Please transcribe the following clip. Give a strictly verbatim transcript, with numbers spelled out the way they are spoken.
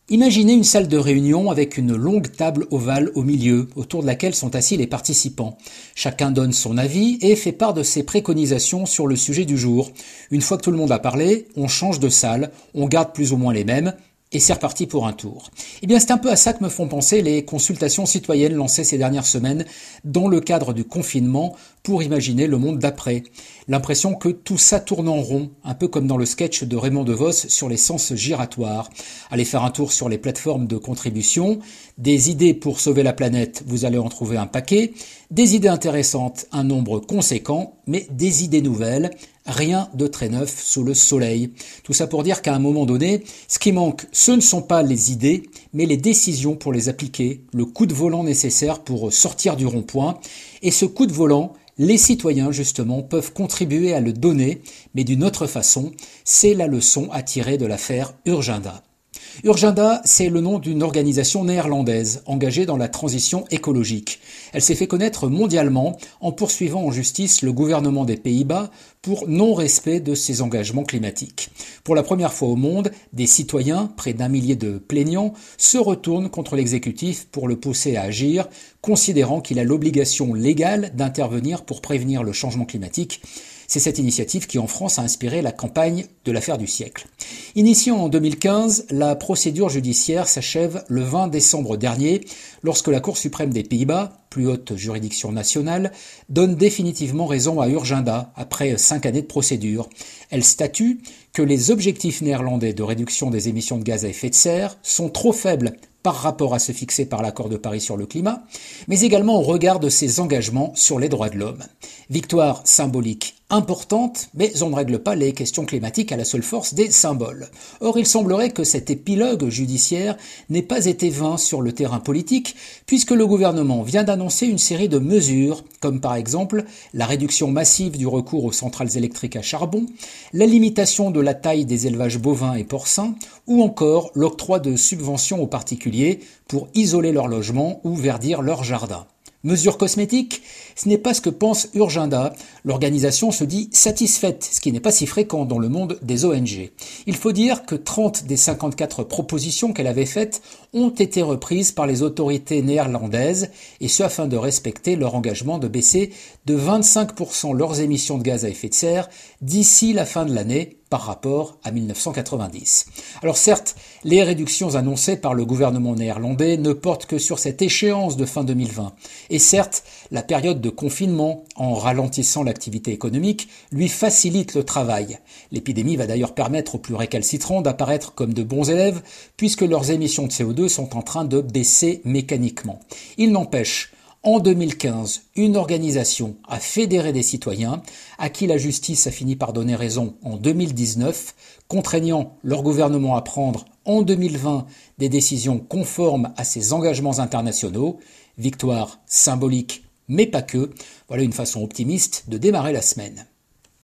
Imaginez une salle de réunion avec une longue table ovale au milieu, autour de laquelle sont assis les participants. Chacun donne son avis et fait part de ses préconisations sur le sujet du jour. Une fois que tout le monde a parlé, on change de salle, on garde plus ou moins les mêmes, et c'est reparti pour un tour. Eh bien, c'est un peu à ça que me font penser les consultations citoyennes lancées ces dernières semaines dans le cadre du confinement pour imaginer le monde d'après. L'impression que tout ça tourne en rond, un peu comme dans le sketch de Raymond DeVos sur les sens giratoires. Allez faire un tour sur les plateformes de contribution. Des idées pour sauver la planète, vous allez en trouver un paquet. Des idées intéressantes, un nombre conséquent, mais des idées nouvelles, rien de très neuf sous le soleil. Tout ça pour dire qu'à un moment donné, ce qui manque, ce ne sont pas les idées, mais les décisions pour les appliquer, le coup de volant nécessaire pour sortir du rond-point. Et ce coup de volant, les citoyens, justement, peuvent contribuer à le donner, mais d'une autre façon. C'est la leçon à tirer de l'affaire Urgenda. Urgenda, c'est le nom d'une organisation néerlandaise engagée dans la transition écologique. Elle s'est fait connaître mondialement en poursuivant en justice le gouvernement des Pays-Bas pour non-respect de ses engagements climatiques. Pour la première fois au monde, des citoyens, près d'un millier de plaignants, se retournent contre l'exécutif pour le pousser à agir, considérant qu'il a l'obligation légale d'intervenir pour prévenir le changement climatique. C'est cette initiative qui, en France, a inspiré la campagne de l'affaire du siècle. Initiée en deux mille quinze, la procédure judiciaire s'achève le vingt décembre dernier, lorsque la Cour suprême des Pays-Bas, plus haute juridiction nationale, donne définitivement raison à Urgenda après cinq années de procédure. Elle statue que les objectifs néerlandais de réduction des émissions de gaz à effet de serre sont trop faibles par rapport à ceux fixés par l'accord de Paris sur le climat, mais également au regard de ses engagements sur les droits de l'homme. Victoire symbolique importante, mais on ne règle pas les questions climatiques à la seule force des symboles. Or, il semblerait que cet épilogue judiciaire n'ait pas été vain sur le terrain politique, puisque le gouvernement vient d'annoncer une série de mesures, comme par exemple la réduction massive du recours aux centrales électriques à charbon, la limitation de la taille des élevages bovins et porcins, ou encore l'octroi de subventions aux particuliers pour isoler leurs logements ou verdir leurs jardins. Mesures cosmétiques, ce n'est pas ce que pense Urgenda. L'organisation se dit satisfaite, ce qui n'est pas si fréquent dans le monde des O N G. Il faut dire que trente des cinquante-quatre propositions qu'elle avait faites ont été reprises par les autorités néerlandaises, et ce afin de respecter leur engagement de baisser de vingt-cinq pour cent leurs émissions de gaz à effet de serre d'ici la fin de l'année, par rapport à mille neuf cent quatre-vingt-dix. Alors certes, les réductions annoncées par le gouvernement néerlandais ne portent que sur cette échéance de fin deux mille vingt. Et certes, la période de confinement, en ralentissant l'activité économique, lui facilite le travail. L'épidémie va d'ailleurs permettre aux plus récalcitrants d'apparaître comme de bons élèves, puisque leurs émissions de C O deux sont en train de baisser mécaniquement. Il n'empêche, en deux mille quinze, une organisation a fédéré des citoyens à qui la justice a fini par donner raison en deux mille dix-neuf, contraignant leur gouvernement à prendre en deux mille vingt des décisions conformes à ses engagements internationaux. Victoire symbolique, mais pas que. Voilà une façon optimiste de démarrer la semaine.